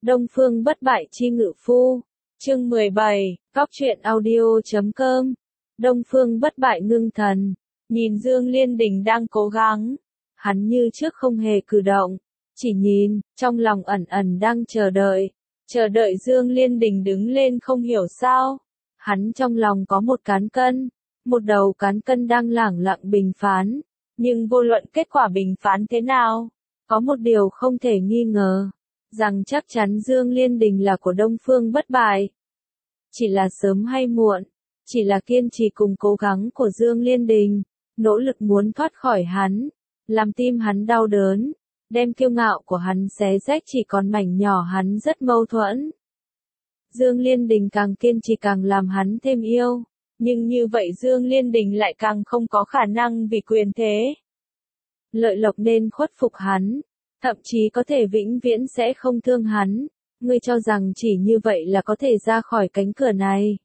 Đông Phương bất bại chi ngự phu. Chương 17, Cóc truyện audio.com. Đông Phương bất bại ngưng thần, nhìn Dương Liên Đình đang cố gắng. Hắn như trước không hề cử động, chỉ nhìn, trong lòng ẩn ẩn đang chờ đợi Dương Liên Đình đứng lên không hiểu sao. Hắn trong lòng có một cán cân, một đầu cán cân đang lẳng lặng bình phán, nhưng vô luận kết quả bình phán thế nào, có một điều không thể nghi ngờ, rằng chắc chắn Dương Liên Đình là của Đông Phương bất bại. Chỉ là sớm hay muộn, chỉ là kiên trì cùng cố gắng của Dương Liên Đình, nỗ lực muốn thoát khỏi hắn, làm tim hắn đau đớn, đem kiêu ngạo của hắn xé rách chỉ còn mảnh nhỏ hắn rất mâu thuẫn. Dương Liên Đình càng kiên trì càng làm hắn thêm yêu, nhưng như vậy Dương Liên Đình lại càng không có khả năng vì quyền thế. Lợi lộc nên khuất phục hắn, thậm chí có thể vĩnh viễn sẽ không thương hắn. Ngươi cho rằng chỉ như vậy là có thể ra khỏi cánh cửa này,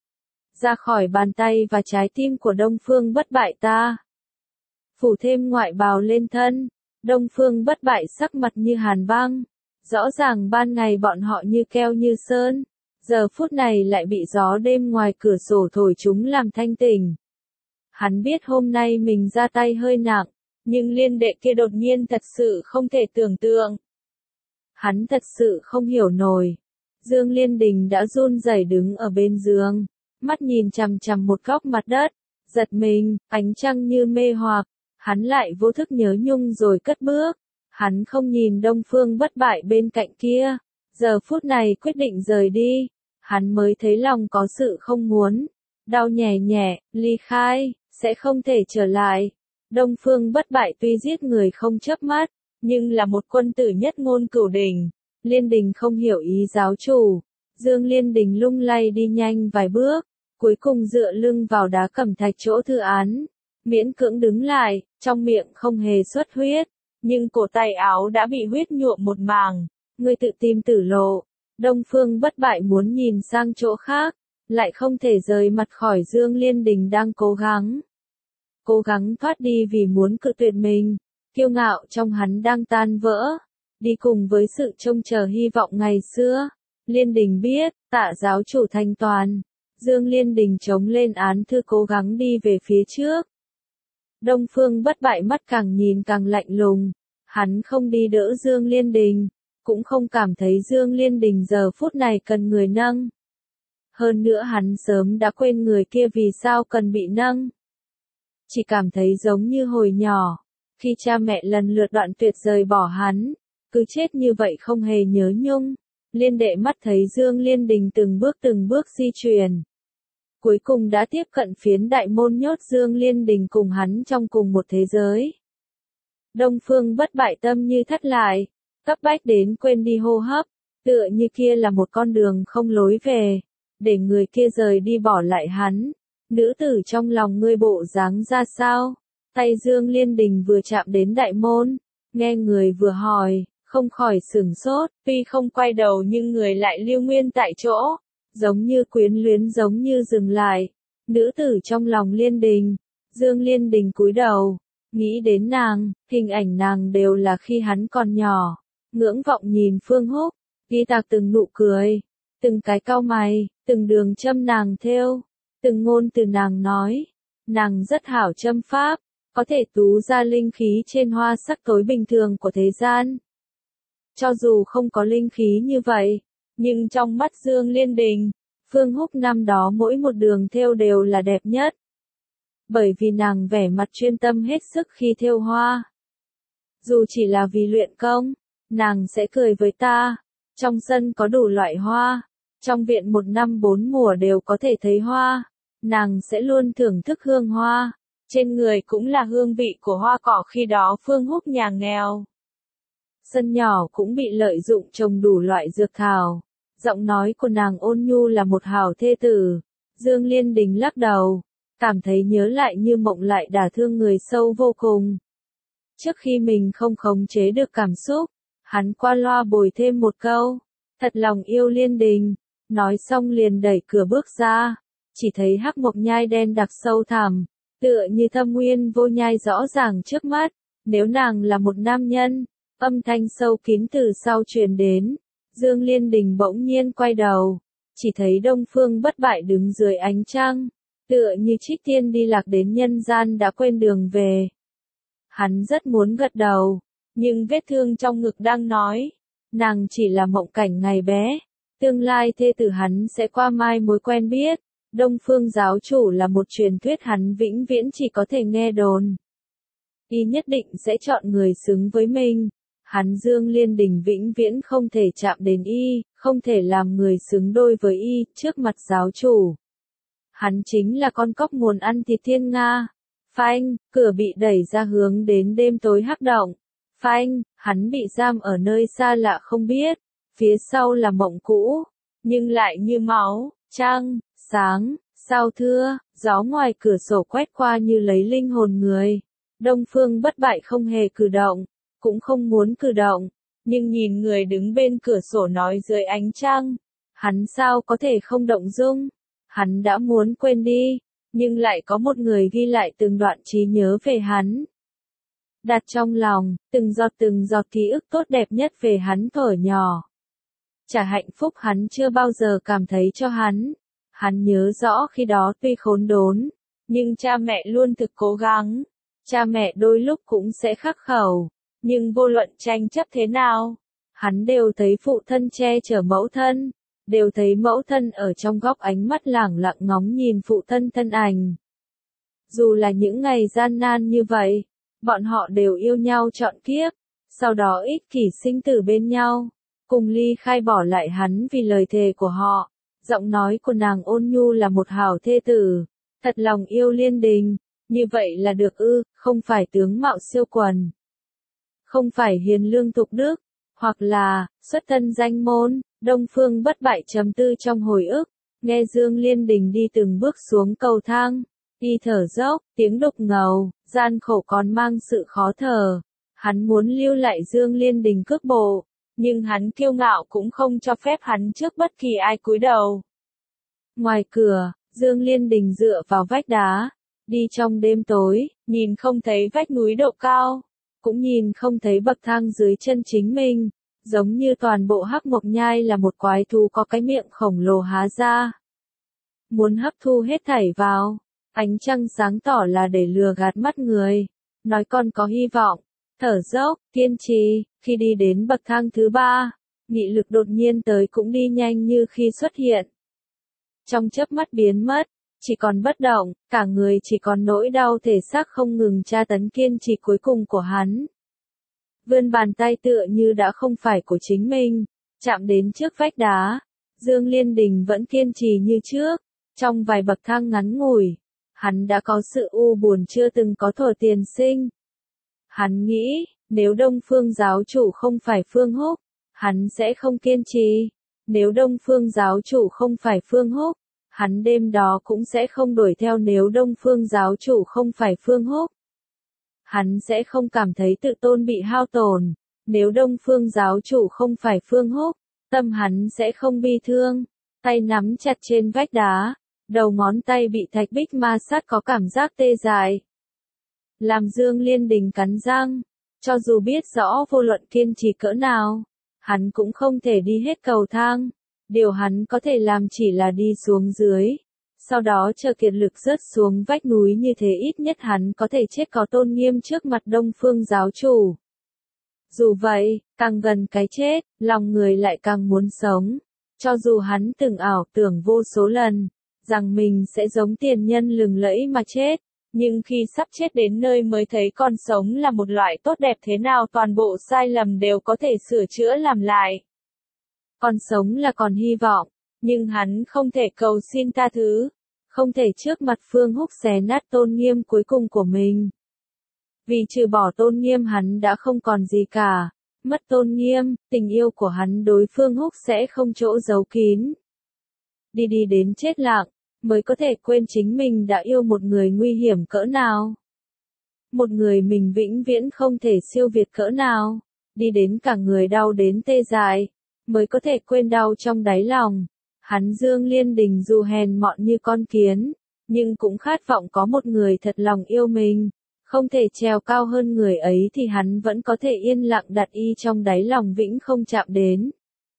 ra khỏi bàn tay và trái tim của Đông Phương bất bại ta. Phủ thêm ngoại bào lên thân, Đông Phương bất bại sắc mặt như hàn băng, rõ ràng ban ngày bọn họ như keo như sơn, giờ phút này lại bị gió đêm ngoài cửa sổ thổi chúng làm thanh tỉnh. Hắn biết hôm nay mình ra tay hơi nặng, nhưng liên đệ kia đột nhiên thật sự không thể tưởng tượng. Hắn thật sự không hiểu nổi. Dương Liên Đình đã run rẩy đứng ở bên giường, mắt nhìn chằm chằm một góc mặt đất, giật mình, ánh trăng như mê hoặc, hắn lại vô thức nhớ nhung rồi cất bước. Hắn không nhìn Đông Phương bất bại bên cạnh kia, giờ phút này quyết định rời đi, hắn mới thấy lòng có sự không muốn, đau nhè nhẹ, ly khai, sẽ không thể trở lại. Đông Phương bất bại tuy giết người không chớp mắt, nhưng là một quân tử nhất ngôn cửu đình. Liên Đình không hiểu ý giáo chủ. Dương Liên Đình lung lay đi nhanh vài bước, cuối cùng dựa lưng vào đá cẩm thạch chỗ thư án, miễn cưỡng đứng lại, trong miệng không hề xuất huyết, nhưng cổ tay áo đã bị huyết nhuộm một mảng. Ngươi tự tìm tử lộ. Đông Phương bất bại muốn nhìn sang chỗ khác, lại không thể rời mặt khỏi Dương Liên Đình đang cố gắng thoát đi vì muốn cự tuyệt mình. Kiêu ngạo trong hắn đang tan vỡ, đi cùng với sự trông chờ hy vọng ngày xưa. Liên Đình biết, tạ giáo chủ thanh toàn. Dương Liên Đình chống lên án thư cố gắng đi về phía trước. Đông Phương bất bại mắt càng nhìn càng lạnh lùng. Hắn không đi đỡ Dương Liên Đình, cũng không cảm thấy Dương Liên Đình giờ phút này cần người nâng. Hơn nữa hắn sớm đã quên người kia vì sao cần bị nâng. Chỉ cảm thấy giống như hồi nhỏ, khi cha mẹ lần lượt đoạn tuyệt rời bỏ hắn, cứ chết như vậy không hề nhớ nhung. Liên đệ mắt thấy Dương Liên Đình từng bước di chuyển. Cuối cùng đã tiếp cận phiến đại môn nhốt Dương Liên Đình cùng hắn trong cùng một thế giới. Đông Phương bất bại tâm như thắt lại, cấp bách đến quên đi hô hấp, tựa như kia là một con đường không lối về, để người kia rời đi bỏ lại hắn. Nữ tử trong lòng ngươi bộ dáng ra sao? Tay Dương Liên Đình vừa chạm đến đại môn, nghe người vừa hỏi, không khỏi sửng sốt, tuy không quay đầu nhưng người lại lưu nguyên tại chỗ, giống như quyến luyến giống như dừng lại. Nữ tử trong lòng Liên Đình, Dương Liên Đình cúi đầu, nghĩ đến nàng, hình ảnh nàng đều là khi hắn còn nhỏ, ngưỡng vọng nhìn Phương Húc, ghi tạc từng nụ cười, từng cái cau mày, từng đường châm nàng thêu, từng ngôn từ nàng nói, nàng rất hảo châm pháp, có thể tú ra linh khí trên hoa sắc tối bình thường của thế gian. Cho dù không có linh khí như vậy, nhưng trong mắt Dương Liên Đình, Phương Húc năm đó mỗi một đường thêu đều là đẹp nhất. Bởi vì nàng vẻ mặt chuyên tâm hết sức khi thêu hoa. Dù chỉ là vì luyện công, nàng sẽ cười với ta. Trong sân có đủ loại hoa, trong viện một năm bốn mùa đều có thể thấy hoa. Nàng sẽ luôn thưởng thức hương hoa, trên người cũng là hương vị của hoa cỏ khi đó Phương Húc nhà nghèo. Sân nhỏ cũng bị lợi dụng trồng đủ loại dược thảo. Giọng nói của nàng ôn nhu là một hảo thê tử. Dương Liên Đình lắc đầu, cảm thấy nhớ lại như mộng lại đả thương người sâu vô cùng. Trước khi mình không khống chế được cảm xúc, hắn qua loa bồi thêm một câu, thật lòng yêu Liên Đình, nói xong liền đẩy cửa bước ra, chỉ thấy hắc mộc nhai đen đặc sâu thẳm, tựa như thâm nguyên vô nhai rõ ràng trước mắt. Nếu nàng là một nam nhân, âm thanh sâu kín từ sau truyền đến, Dương Liên Đình bỗng nhiên quay đầu, chỉ thấy Đông Phương Bất Bại đứng dưới ánh trăng, tựa như trích tiên đi lạc đến nhân gian đã quên đường về. Hắn rất muốn gật đầu, nhưng vết thương trong ngực đang nói, nàng chỉ là mộng cảnh ngày bé, tương lai thê tử hắn sẽ qua mai mối quen biết. Đông Phương giáo chủ là một truyền thuyết hắn vĩnh viễn chỉ có thể nghe đồn. Y nhất định sẽ chọn người xứng với mình. Hắn Dương Liên Đình vĩnh viễn không thể chạm đến y, không thể làm người xứng đôi với y trước mặt giáo chủ. Hắn chính là con cóc nguồn ăn thịt thiên nga. Phanh, cửa bị đẩy ra hướng đến đêm tối hắc động. Phanh, hắn bị giam ở nơi xa lạ không biết. Phía sau là mộng cũ, nhưng lại như máu, trăng, sáng, sao thưa, gió ngoài cửa sổ quét qua như lấy linh hồn người. Đông Phương Bất Bại không hề cử động, cũng không muốn cử động, nhưng nhìn người đứng bên cửa sổ nói dưới ánh trăng, hắn sao có thể không động dung. Hắn đã muốn quên đi, nhưng lại có một người ghi lại từng đoạn trí nhớ về hắn. Đặt trong lòng, từng giọt ký ức tốt đẹp nhất về hắn thuở nhỏ. Trả hạnh phúc hắn chưa bao giờ cảm thấy cho hắn. Hắn nhớ rõ khi đó tuy khốn đốn, nhưng cha mẹ luôn thực cố gắng. Cha mẹ đôi lúc cũng sẽ khắc khẩu, nhưng vô luận tranh chấp thế nào, hắn đều thấy phụ thân che chở mẫu thân, đều thấy mẫu thân ở trong góc ánh mắt lẳng lặng ngóng nhìn phụ thân thân ảnh. Dù là những ngày gian nan như vậy, bọn họ đều yêu nhau trọn kiếp, sau đó ích kỷ sinh tử bên nhau, cùng ly khai bỏ lại hắn vì lời thề của họ. Giọng nói của nàng ôn nhu là một hảo thê tử, thật lòng yêu Liên Đình, như vậy là được ư, không phải tướng mạo siêu quần, không phải hiền lương tục đức, hoặc là xuất thân danh môn. Đông Phương Bất Bại trầm tư trong hồi ức, nghe Dương Liên Đình đi từng bước xuống cầu thang, đi thở dốc, tiếng đục ngầu, gian khổ còn mang sự khó thở. Hắn muốn lưu lại Dương Liên Đình cước bộ, nhưng hắn kiêu ngạo cũng không cho phép hắn trước bất kỳ ai cúi đầu. Ngoài cửa, Dương Liên Đình dựa vào vách đá, đi trong đêm tối, nhìn không thấy vách núi độ cao, cũng nhìn không thấy bậc thang dưới chân chính mình, giống như toàn bộ Hắc Mộc Nhai là một quái thú có cái miệng khổng lồ há ra, muốn hấp thu hết thảy vào. Ánh trăng sáng tỏ là để lừa gạt mắt người, nói con có hy vọng, thở dốc, kiên trì. Khi đi đến bậc thang thứ 3, nghị lực đột nhiên tới cũng đi nhanh như khi xuất hiện. Trong chớp mắt biến mất, chỉ còn bất động, cả người chỉ còn nỗi đau thể xác không ngừng tra tấn kiên trì cuối cùng của hắn. Vươn bàn tay tựa như đã không phải của chính mình, chạm đến trước vách đá. Dương Liên Đình vẫn kiên trì như trước, trong vài bậc thang ngắn ngủi, hắn đã có sự u buồn chưa từng có thuở tiền sinh. Hắn nghĩ, nếu Đông Phương giáo chủ không phải Phương Húc, hắn sẽ không kiên trì. Nếu Đông Phương giáo chủ không phải Phương Húc, hắn đêm đó cũng sẽ không đuổi theo. Nếu Đông Phương giáo chủ không phải Phương Húc, hắn sẽ không cảm thấy tự tôn bị hao tổn. Nếu Đông Phương giáo chủ không phải Phương Húc, tâm hắn sẽ không bi thương. Tay nắm chặt trên vách đá, đầu ngón tay bị thạch bích ma sát có cảm giác tê dại. Làm Dương Liên Đình cắn răng, cho dù biết rõ vô luận kiên trì cỡ nào, hắn cũng không thể đi hết cầu thang. Điều hắn có thể làm chỉ là đi xuống dưới, sau đó chờ kiệt lực rớt xuống vách núi, như thế ít nhất hắn có thể chết có tôn nghiêm trước mặt Đông Phương giáo chủ. Dù vậy, càng gần cái chết, lòng người lại càng muốn sống. Cho dù hắn từng ảo tưởng vô số lần, rằng mình sẽ giống tiền nhân lừng lẫy mà chết, nhưng khi sắp chết đến nơi mới thấy còn sống là một loại tốt đẹp thế nào, toàn bộ sai lầm đều có thể sửa chữa làm lại. Còn sống là còn hy vọng, nhưng hắn không thể cầu xin tha thứ, không thể trước mặt Phương Húc xé nát tôn nghiêm cuối cùng của mình. Vì trừ bỏ tôn nghiêm hắn đã không còn gì cả, mất tôn nghiêm, tình yêu của hắn đối Phương Húc sẽ không chỗ giấu kín. Đi đến chết lặng, mới có thể quên chính mình đã yêu một người nguy hiểm cỡ nào. Một người mình vĩnh viễn không thể siêu việt cỡ nào. Đi đến cả người đau đến tê dại, mới có thể quên đau trong đáy lòng. Hắn Dương Liên Đình dù hèn mọn như con kiến, nhưng cũng khát vọng có một người thật lòng yêu mình. Không thể trèo cao hơn người ấy thì hắn vẫn có thể yên lặng đặt y trong đáy lòng vĩnh không chạm đến.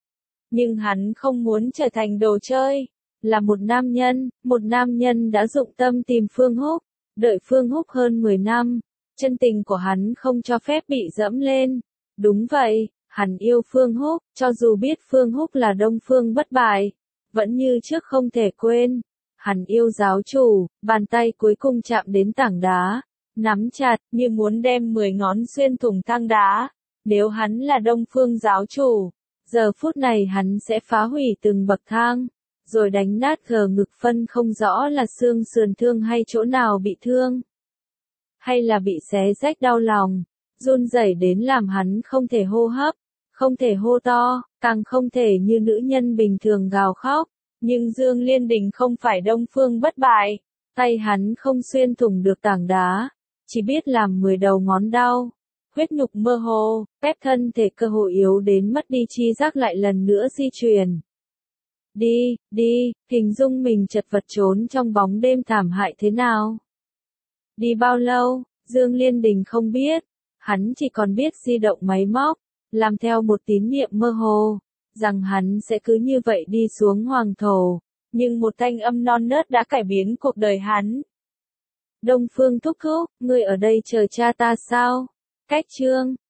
Nhưng hắn không muốn trở thành đồ chơi. Là một nam nhân đã dụng tâm tìm Phương Húc, đợi Phương Húc hơn 10 năm. Chân tình của hắn không cho phép bị dẫm lên. Đúng vậy, hắn yêu Phương Húc, cho dù biết Phương Húc là Đông Phương bất bại, vẫn như trước không thể quên. Hắn yêu giáo chủ, bàn tay cuối cùng chạm đến tảng đá, nắm chặt như muốn đem 10 ngón xuyên thủng tang đá. Nếu hắn là Đông Phương giáo chủ, giờ phút này hắn sẽ phá hủy từng bậc thang, rồi đánh nát gờ ngực phân không rõ là xương sườn thương hay chỗ nào bị thương, hay là bị xé rách đau lòng, run rẩy đến làm hắn không thể hô hấp, không thể hô to, càng không thể như nữ nhân bình thường gào khóc. Nhưng Dương Liên Đình không phải Đông Phương bất bại, tay hắn không xuyên thủng được tảng đá, chỉ biết làm 10 đầu ngón đau. Huyết nhục mơ hồ, phép thân thể cơ hội yếu đến mất đi chi giác lại lần nữa di chuyển. Đi, hình dung mình chật vật trốn trong bóng đêm thảm hại thế nào. Đi bao lâu, Dương Liên Đình không biết, hắn chỉ còn biết di động máy móc, làm theo một tín niệm mơ hồ, rằng hắn sẽ cứ như vậy đi xuống hoàng thổ, nhưng một thanh âm non nớt đã cải biến cuộc đời hắn. Đông Phương thúc thúc, ngươi ở đây chờ cha ta sao? Cách chương